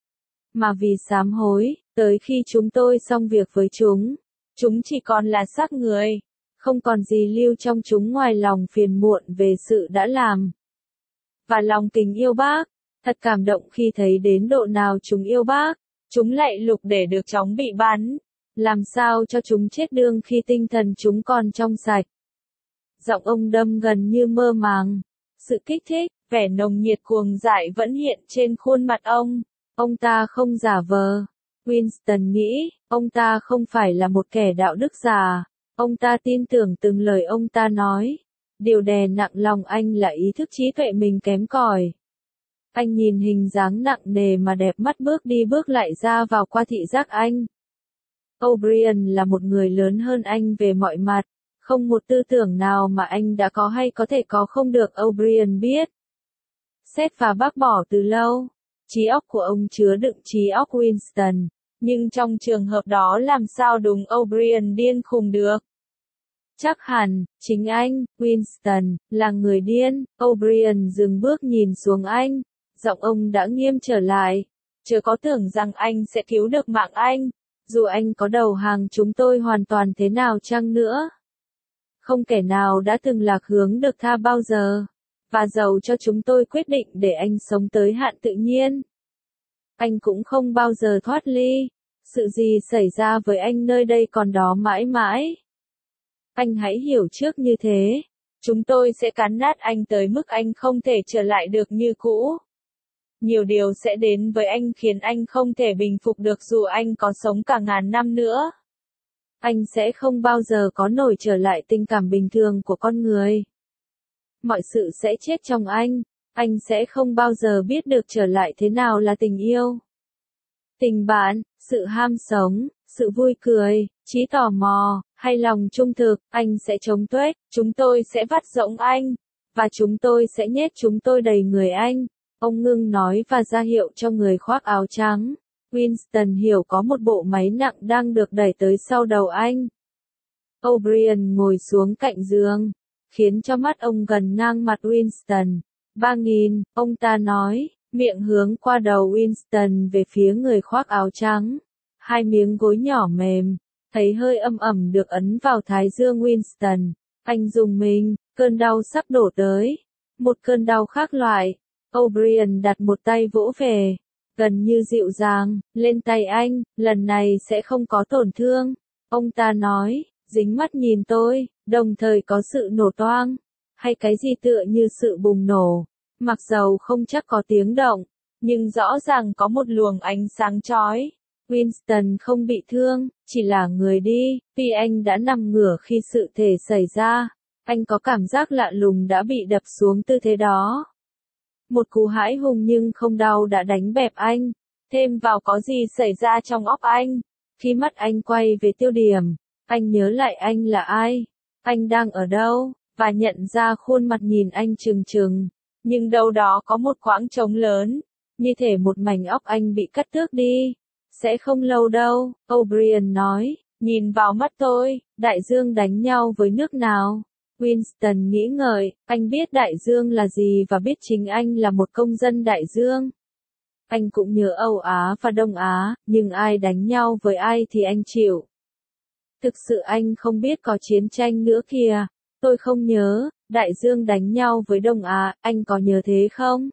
[SPEAKER 1] mà vì sám hối. Tới khi chúng tôi xong việc với chúng,
[SPEAKER 2] chúng chỉ còn là xác người,
[SPEAKER 1] không còn gì lưu trong chúng ngoài lòng phiền muộn về sự đã làm và lòng tình yêu bác. Thật cảm động khi thấy đến độ nào chúng yêu bác.
[SPEAKER 2] Chúng lạy lục để được chóng bị bắn.
[SPEAKER 1] Làm sao cho chúng chết đương khi tinh thần chúng còn trong sạch. Giọng ông đâm gần như mơ màng.
[SPEAKER 2] Sự kích thích, vẻ nồng nhiệt cuồng dại vẫn hiện trên khuôn mặt ông.
[SPEAKER 1] Ông ta không giả vờ. Winston nghĩ, ông ta không phải là một kẻ đạo đức giả. Ông ta tin tưởng từng lời ông ta nói. Điều đè nặng lòng anh là ý thức trí tuệ mình kém cỏi. Anh nhìn hình dáng nặng nề mà đẹp mắt bước đi bước lại ra vào qua thị giác anh. O'Brien là một người lớn hơn anh về mọi mặt, không một tư tưởng nào mà anh đã có hay có thể có không được O'Brien biết. Xét và bác bỏ từ lâu, trí óc của ông chứa đựng trí óc Winston,
[SPEAKER 2] nhưng trong trường hợp đó làm sao đúng O'Brien điên khùng được?
[SPEAKER 1] Chắc hẳn, chính anh, Winston, là người điên. O'Brien dừng bước nhìn xuống anh, giọng ông đã nghiêm trở lại.
[SPEAKER 2] Chớ có tưởng rằng anh sẽ cứu được mạng anh.
[SPEAKER 1] Dù anh có đầu hàng chúng tôi hoàn toàn thế nào chăng nữa. Không kẻ nào đã từng lạc hướng được tha bao giờ. Và dầu cho chúng tôi quyết định để anh sống tới hạn tự nhiên, anh cũng không bao giờ thoát ly. Sự gì xảy ra với anh nơi đây còn đó mãi mãi. Anh hãy hiểu trước như thế.
[SPEAKER 2] Chúng tôi sẽ cắn nát anh tới mức anh không thể trở lại được như cũ. Nhiều điều sẽ đến với anh khiến anh không thể bình phục được dù anh có sống cả ngàn năm nữa.
[SPEAKER 1] Anh sẽ không bao giờ có nổi trở lại tình cảm bình thường của con người. Mọi sự sẽ chết trong anh. Anh sẽ không bao giờ biết được trở lại thế nào là tình yêu. Tình bạn, sự ham sống, sự vui cười, Trí tò mò, hay lòng trung thực, anh sẽ chống tuếch, chúng tôi sẽ vắt rỗng anh, và chúng tôi sẽ nhét chúng tôi đầy người anh. Ông ngưng nói và ra hiệu cho người khoác áo trắng. Winston hiểu có một bộ máy nặng đang được đẩy tới sau đầu anh. O'Brien ngồi xuống cạnh giường, khiến cho mắt ông gần ngang mặt Winston. Ba nghìn, ông ta nói, miệng hướng qua đầu Winston về phía người khoác áo trắng. Hai miếng gối nhỏ mềm, thấy hơi âm ẩm được ấn vào thái dương Winston. Anh rùng mình, cơn đau sắp đổ tới. Một cơn đau khác loại. O'Brien đặt một tay vỗ về, gần như dịu dàng, lên tay anh, lần này sẽ không có tổn thương. Ông ta nói, dính mắt nhìn tôi, đồng thời có sự nổ toang, hay cái gì tựa như sự bùng nổ. Mặc dầu không chắc có tiếng động, nhưng rõ ràng có một luồng ánh sáng chói. Winston không bị thương, chỉ là người đi, vì anh đã nằm ngửa khi sự thể xảy ra. Anh có cảm giác lạ lùng đã bị đập xuống tư thế đó. Một cú hãi hùng nhưng không đau đã đánh bẹp anh. Thêm vào có gì xảy ra trong óc anh. Khi mắt anh quay về tiêu điểm, anh nhớ lại anh là ai, anh đang ở đâu, và nhận ra khuôn mặt nhìn anh trừng trừng. Nhưng đâu đó có một khoảng trống lớn, như thể một mảnh óc anh bị cắt tước đi. Sẽ không lâu đâu, O'Brien nói, nhìn vào mắt tôi, đại dương đánh nhau với nước nào? Winston nghĩ ngợi, anh biết đại dương là gì và biết chính anh là một công dân đại dương. Anh cũng nhớ Âu Á và Đông Á, nhưng ai đánh nhau với ai thì anh chịu. Thực sự anh không biết có chiến tranh nữa kìa, tôi không nhớ, đại dương đánh nhau với Đông Á, anh có nhớ thế không?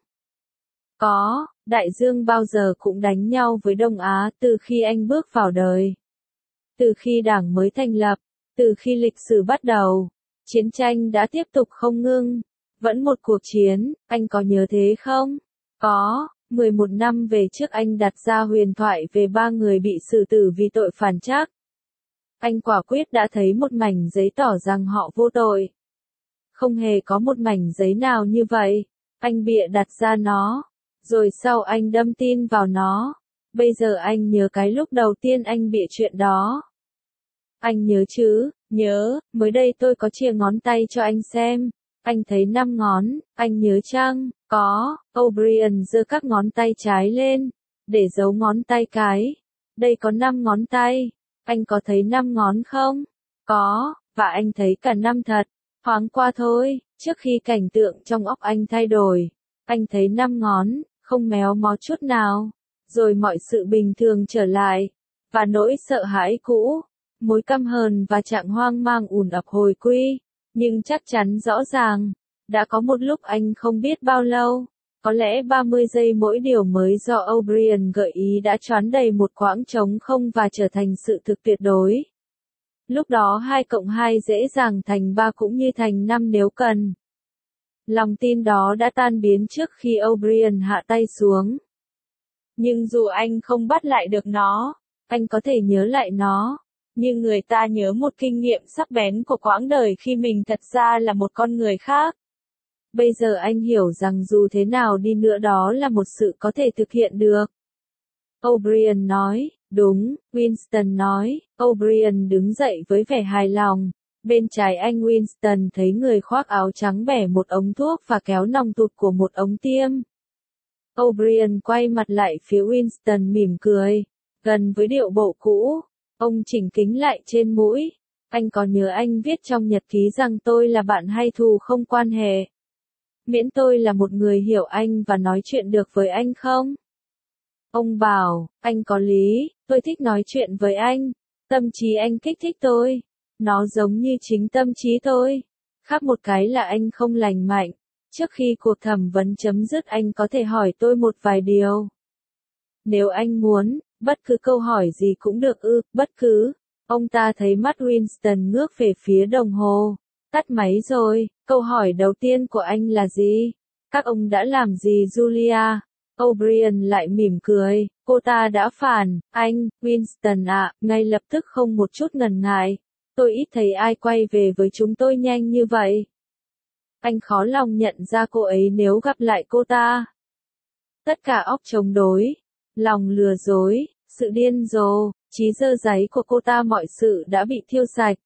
[SPEAKER 1] Có, đại dương bao giờ cũng đánh nhau với Đông Á từ khi anh bước vào đời. Từ khi đảng mới thành lập, từ khi lịch sử bắt đầu, chiến tranh đã tiếp tục không ngưng. Vẫn một cuộc chiến, anh có nhớ thế không? Có, mười một năm về trước anh đặt ra huyền thoại về ba người bị xử tử vì tội phản trắc. Anh quả quyết đã thấy một mảnh giấy tỏ rằng họ vô tội. Không hề có một mảnh giấy nào như vậy. Anh bịa đặt ra nó. Rồi sau anh đâm tin vào nó. Bây giờ anh nhớ cái lúc đầu tiên anh bịa chuyện đó. Anh nhớ chứ, nhớ, mới đây tôi có chìa ngón tay cho anh xem. Anh thấy năm ngón, anh nhớ chăng? Có, O'Brien giơ các ngón tay trái lên, để giấu ngón tay cái. Đây có năm ngón tay. Anh có thấy năm ngón không? Có, và anh thấy cả năm thật. Thoáng qua thôi, trước khi cảnh tượng trong óc anh thay đổi. Anh thấy năm ngón, không méo mó chút nào. Rồi mọi sự bình thường trở lại. Và nỗi sợ hãi cũ, mối căm hờn và trạng hoang mang ùn ập hồi quy. Nhưng chắc chắn rõ ràng, đã có một lúc anh không biết bao lâu. Có lẽ ba mươi giây mỗi điều mới do O'Brien gợi ý đã choán đầy một quãng trống không và trở thành sự thực tuyệt đối. Lúc đó hai cộng hai dễ dàng thành ba cũng như thành năm nếu cần. Lòng tin đó đã tan biến trước khi O'Brien hạ tay xuống. Nhưng dù anh không bắt lại được nó, anh có thể nhớ lại nó. Như người ta nhớ một kinh nghiệm sắc bén của quãng đời khi mình thật ra là một con người khác. Bây giờ anh hiểu rằng dù thế nào đi nữa đó là một sự có thể thực hiện được. O'Brien nói, đúng, Winston nói, O'Brien đứng dậy với vẻ hài lòng. Bên trái anh Winston thấy người khoác áo trắng bẻ một ống thuốc và kéo nòng tụt của một ống tiêm. O'Brien quay mặt lại phía Winston mỉm cười, gần với điệu bộ cũ. Ông chỉnh kính lại trên mũi. Anh có nhớ anh viết trong nhật ký rằng tôi là bạn hay thù không quan hệ? Miễn tôi là một người hiểu anh và nói chuyện được với anh không? Ông bảo, anh có lý, tôi thích nói chuyện với anh. Tâm trí anh kích thích tôi. Nó giống như chính tâm trí tôi. Khác một cái là anh không lành mạnh. Trước khi cuộc thẩm vấn chấm dứt anh có thể hỏi tôi một vài điều. Nếu anh muốn, bất cứ câu hỏi gì cũng được ư, bất cứ. Ông ta thấy mắt Winston ngước về phía đồng hồ. Tắt máy rồi, câu hỏi đầu tiên của anh là gì? Các ông đã làm gì Julia? O'Brien lại mỉm cười, cô ta đã phản, anh, Winston ạ, ngay lập tức không một chút ngần ngại. Tôi ít thấy ai quay về với chúng tôi nhanh như vậy. Anh khó lòng nhận ra cô ấy nếu gặp lại cô ta. Tất cả óc chống đối, lòng lừa dối, sự điên rồ, Trí dơ dáy của cô ta mọi sự đã bị thiêu sạch.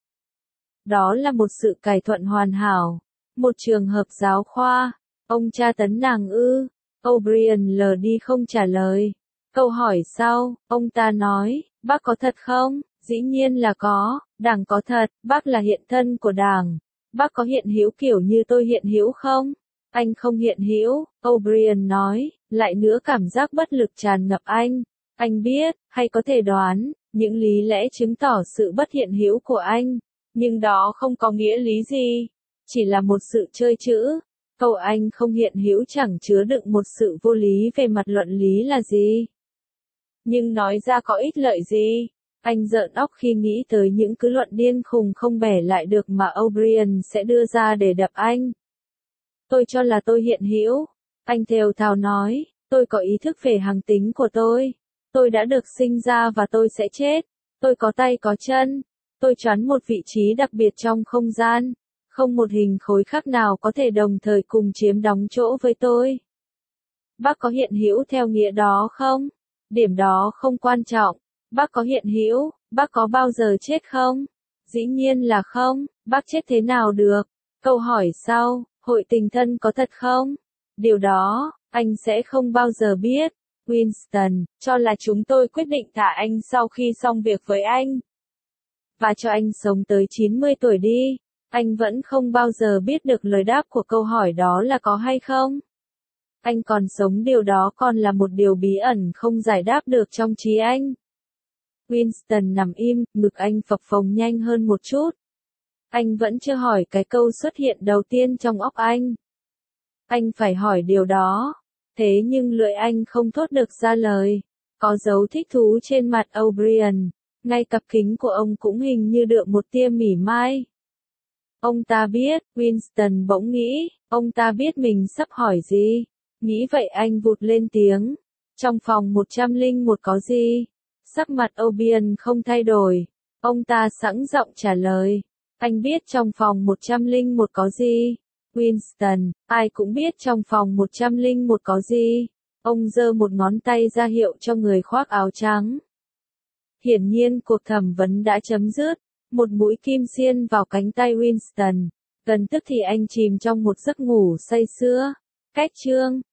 [SPEAKER 1] Đó là một sự cải thuận hoàn hảo. Một trường hợp giáo khoa. Ông tra tấn nàng ư? O'Brien lờ đi không trả lời. Câu hỏi sau, ông ta nói, bác có thật không? Dĩ nhiên là có, Đảng có thật, bác là hiện thân của Đảng. Bác có hiện hữu kiểu như tôi hiện hữu không? Anh không hiện hữu, O'Brien nói, lại nữa cảm giác bất lực tràn ngập anh. Anh biết, hay có thể đoán, những lý lẽ chứng tỏ sự bất hiện hữu của anh, nhưng đó không có nghĩa lý gì, chỉ là một sự chơi chữ. Câu anh không hiện hữu chẳng chứa đựng một sự vô lý về mặt luận lý là gì. Nhưng nói ra có ích lợi gì? Anh rợn óc khi nghĩ tới những cứ luận điên khùng không bẻ lại được mà O'Brien sẽ đưa ra để đập anh. Tôi cho là tôi hiện hữu. Anh thều thào nói, tôi có ý thức về hằng tính của tôi. Tôi đã được sinh ra và tôi sẽ chết. Tôi có tay có chân. Tôi choán một vị trí đặc biệt trong không gian. Không một hình khối khác nào có thể đồng thời cùng chiếm đóng chỗ với tôi. Bác có hiện hữu theo nghĩa đó không? Điểm đó không quan trọng. Bác có hiện hữu, bác có bao giờ chết không? Dĩ nhiên là không, bác chết thế nào được? Câu hỏi sau, hội tình thân có thật không? Điều đó, anh sẽ không bao giờ biết. Winston, cho là chúng tôi quyết định thả anh sau khi xong việc với anh. Và cho anh sống tới chín mươi tuổi đi. Anh vẫn không bao giờ biết được lời đáp của câu hỏi đó là có hay không. Anh còn sống, điều đó còn là một điều bí ẩn không giải đáp được trong trí anh. Winston nằm im, ngực anh phập phồng nhanh hơn một chút. Anh vẫn chưa hỏi cái câu xuất hiện đầu tiên trong óc anh. Anh phải hỏi điều đó. Thế nhưng lưỡi anh không thốt được ra lời. Có dấu thích thú trên mặt O'Brien. Ngay cặp kính của ông cũng hình như đượm một tia mỉa mai. Ông ta biết, Winston bỗng nghĩ, ông ta biết mình sắp hỏi gì. Nghĩ vậy anh vụt lên tiếng. Trong phòng một trăm lẻ một có gì? Sắc mặt O'Brien không thay đổi. Ông ta sẵn giọng trả lời. Anh biết trong phòng một trăm lẻ một có gì? Winston, ai cũng biết trong phòng một trăm lẻ một có gì? Ông giơ một ngón tay ra hiệu cho người khoác áo trắng. Hiển nhiên cuộc thẩm vấn đã chấm dứt. Một mũi kim xiên vào cánh tay Winston. Gần tức thì anh chìm trong một giấc ngủ say sưa. Cách chương